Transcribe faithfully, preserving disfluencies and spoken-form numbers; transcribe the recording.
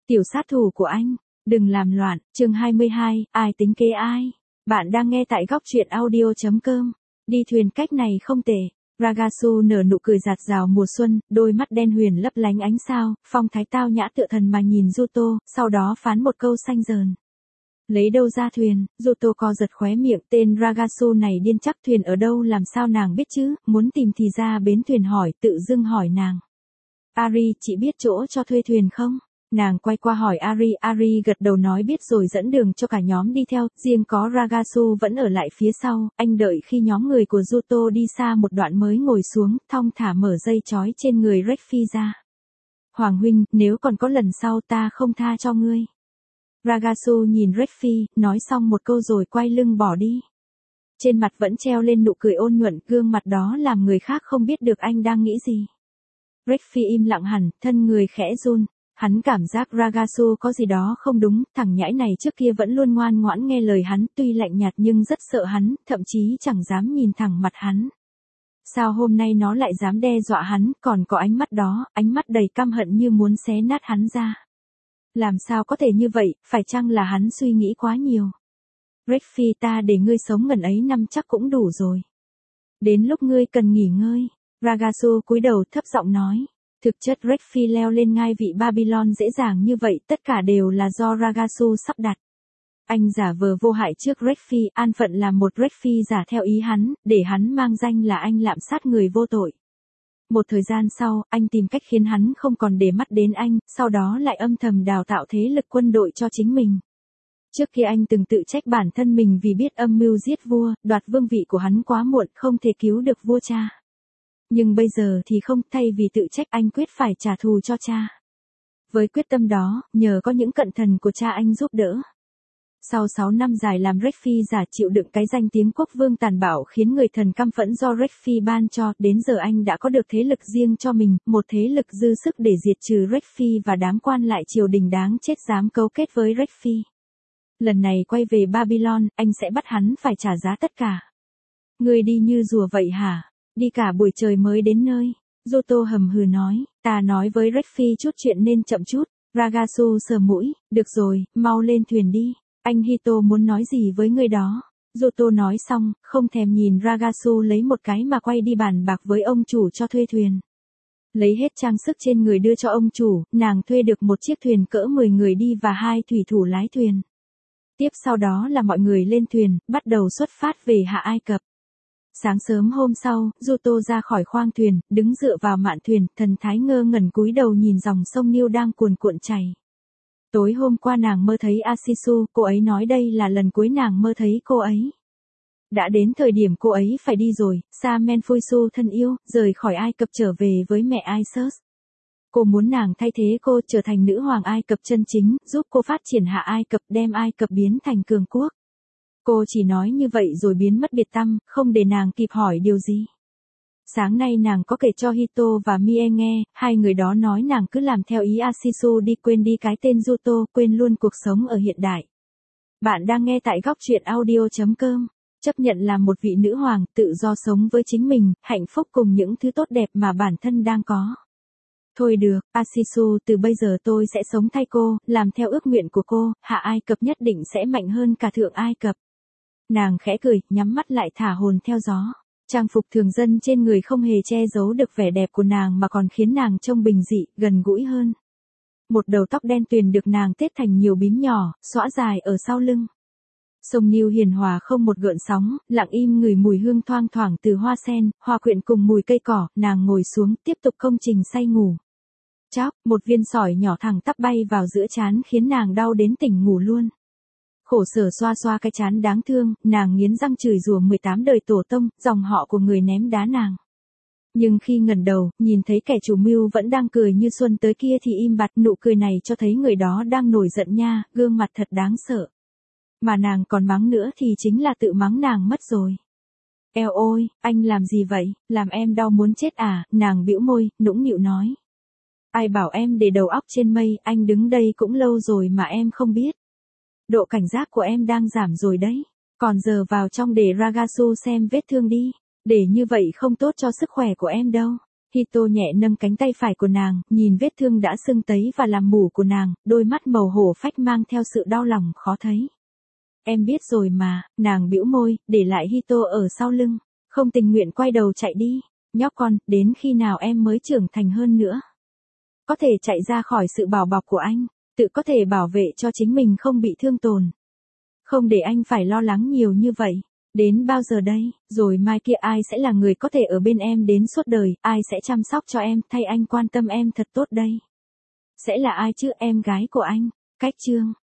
Tiểu sát thủ của anh, đừng làm loạn, chương hai mươi hai, ai tính kế ai? Bạn đang nghe tại góc truyện audio chấm com. Đi thuyền cách này không tệ. Ragasu nở nụ cười rạt rào mùa xuân, đôi mắt đen huyền lấp lánh ánh sao, phong thái tao nhã tựa thần mà nhìn Yuto, sau đó phán một câu xanh dờn. Lấy đâu ra thuyền? Yuto co giật khóe miệng, tên Ragasu này điên chắc, thuyền ở đâu làm sao nàng biết chứ, muốn tìm thì ra bến thuyền hỏi, tự dưng hỏi nàng. Ari, chị biết chỗ cho thuê thuyền không? Nàng quay qua hỏi Ari, Ari gật đầu nói biết rồi dẫn đường cho cả nhóm đi theo, riêng có Ragasu vẫn ở lại phía sau, anh đợi khi nhóm người của Yuto đi xa một đoạn mới ngồi xuống, thong thả mở dây chói trên người Rexphi ra. Hoàng huynh, nếu còn có lần sau ta không tha cho ngươi. Ragasu nhìn Rexphi, nói xong một câu rồi quay lưng bỏ đi. Trên mặt vẫn treo lên nụ cười ôn nhuận, gương mặt đó làm người khác không biết được anh đang nghĩ gì. Rexphi im lặng hẳn, thân người khẽ run. Hắn cảm giác Ragasu có gì đó không đúng, thằng nhãi này trước kia vẫn luôn ngoan ngoãn nghe lời hắn, tuy lạnh nhạt nhưng rất sợ hắn, thậm chí chẳng dám nhìn thẳng mặt hắn. Sao hôm nay nó lại dám đe dọa hắn, còn có ánh mắt đó, ánh mắt đầy căm hận như muốn xé nát hắn ra. Làm sao có thể như vậy, phải chăng là hắn suy nghĩ quá nhiều? Rexphi, ta để ngươi sống ngần ấy năm chắc cũng đủ rồi. Đến lúc ngươi cần nghỉ ngơi. Ragasu cúi đầu thấp giọng nói. Thực chất Rexphi leo lên ngai vị Babylon dễ dàng như vậy, tất cả đều là do Ragasu sắp đặt. Anh giả vờ vô hại trước Rexphi, an phận làm một Rexphi giả theo ý hắn, để hắn mang danh là anh lạm sát người vô tội. Một thời gian sau, anh tìm cách khiến hắn không còn để mắt đến anh, sau đó lại âm thầm đào tạo thế lực quân đội cho chính mình. Trước kia anh từng tự trách bản thân mình vì biết âm mưu giết vua, đoạt vương vị của hắn quá muộn, không thể cứu được vua cha. Nhưng bây giờ thì không, thay vì tự trách anh quyết phải trả thù cho cha. Với quyết tâm đó, nhờ có những cận thần của cha anh giúp đỡ. Sau sáu năm dài làm Rexphi giả chịu đựng cái danh tiếng quốc vương tàn bạo khiến người thần căm phẫn do Rexphi ban cho, đến giờ anh đã có được thế lực riêng cho mình, một thế lực dư sức để diệt trừ Rexphi và đám quan lại triều đình đáng chết dám cấu kết với Rexphi. Lần này quay về Babylon, anh sẽ bắt hắn phải trả giá tất cả. Ngươi đi như rùa vậy hả? Đi cả buổi trời mới đến nơi. Yuto hầm hừ nói, ta nói với Rexphi chút chuyện nên chậm chút. Ragasu sờ mũi, được rồi, mau lên thuyền đi. Anh Hito muốn nói gì với người đó. Yuto nói xong, không thèm nhìn Ragasu lấy một cái mà quay đi bàn bạc với ông chủ cho thuê thuyền. Lấy hết trang sức trên người đưa cho ông chủ, nàng thuê được một chiếc thuyền cỡ mười người đi và hai thủy thủ lái thuyền. Tiếp sau đó là mọi người lên thuyền, bắt đầu xuất phát về Hạ Ai Cập. Sáng sớm hôm sau, Yuto ra khỏi khoang thuyền, đứng dựa vào mạn thuyền, thần thái ngơ ngẩn cúi đầu nhìn dòng sông Nil đang cuồn cuộn chảy. Tối hôm qua nàng mơ thấy Asisu, cô ấy nói đây là lần cuối nàng mơ thấy cô ấy. Đã đến thời điểm cô ấy phải đi rồi, Sa Menfuisu thân yêu, rời khỏi Ai Cập trở về với mẹ Isis. Cô muốn nàng thay thế cô trở thành nữ hoàng Ai Cập chân chính, giúp cô phát triển Hạ Ai Cập, đem Ai Cập biến thành cường quốc. Cô chỉ nói như vậy rồi biến mất biệt tăm, không để nàng kịp hỏi điều gì. Sáng nay nàng có kể cho Hito và Mie nghe, hai người đó nói nàng cứ làm theo ý Asisu đi, quên đi cái tên Yuto, quên luôn cuộc sống ở hiện đại. Bạn đang nghe tại góc truyện audio chấm com. Chấp nhận làm một vị nữ hoàng, tự do sống với chính mình, hạnh phúc cùng những thứ tốt đẹp mà bản thân đang có. Thôi được, Asisu, từ bây giờ tôi sẽ sống thay cô, làm theo ước nguyện của cô, Hạ Ai Cập nhất định sẽ mạnh hơn cả Thượng Ai Cập. Nàng khẽ cười, nhắm mắt lại thả hồn theo gió. Trang phục thường dân trên người không hề che giấu được vẻ đẹp của nàng mà còn khiến nàng trông bình dị, gần gũi hơn. Một đầu tóc đen tuyền được nàng tết thành nhiều bím nhỏ, xõa dài ở sau lưng. Sông Nil hiền hòa không một gợn sóng, lặng im ngửi mùi hương thoang thoảng từ hoa sen, hoa quyện cùng mùi cây cỏ, nàng ngồi xuống, tiếp tục công trình say ngủ. Chóc, một viên sỏi nhỏ thẳng tắp bay vào giữa trán khiến nàng đau đến tỉnh ngủ luôn. Khổ sở xoa xoa cái trán đáng thương, nàng nghiến răng chửi rủa mười tám đời tổ tông, dòng họ của người ném đá nàng. Nhưng khi ngẩng đầu, nhìn thấy kẻ chủ mưu vẫn đang cười như xuân tới kia thì im bặt, nụ cười này cho thấy người đó đang nổi giận nha, gương mặt thật đáng sợ. Mà nàng còn mắng nữa thì chính là tự mắng nàng mất rồi. Eo ôi, anh làm gì vậy, làm em đau muốn chết à, nàng bĩu môi, nũng nịu nói. Ai bảo em để đầu óc trên mây, anh đứng đây cũng lâu rồi mà em không biết. Độ cảnh giác của em đang giảm rồi đấy. Còn giờ vào trong để Ragasu xem vết thương đi. Để như vậy không tốt cho sức khỏe của em đâu. Hito nhẹ nâng cánh tay phải của nàng, nhìn vết thương đã sưng tấy và làm mủ của nàng, đôi mắt màu hổ phách mang theo sự đau lòng khó thấy. Em biết rồi mà, nàng bĩu môi, để lại Hito ở sau lưng, không tình nguyện quay đầu chạy đi. Nhóc con, đến khi nào em mới trưởng thành hơn nữa? Có thể chạy ra khỏi sự bảo bọc của anh, tự có thể bảo vệ cho chính mình không bị thương tổn. Không để anh phải lo lắng nhiều như vậy. Đến bao giờ đây, rồi mai kia ai sẽ là người có thể ở bên em đến suốt đời, ai sẽ chăm sóc cho em, thay anh quan tâm em thật tốt đây? Sẽ là ai chứ, em gái của anh? Cách chương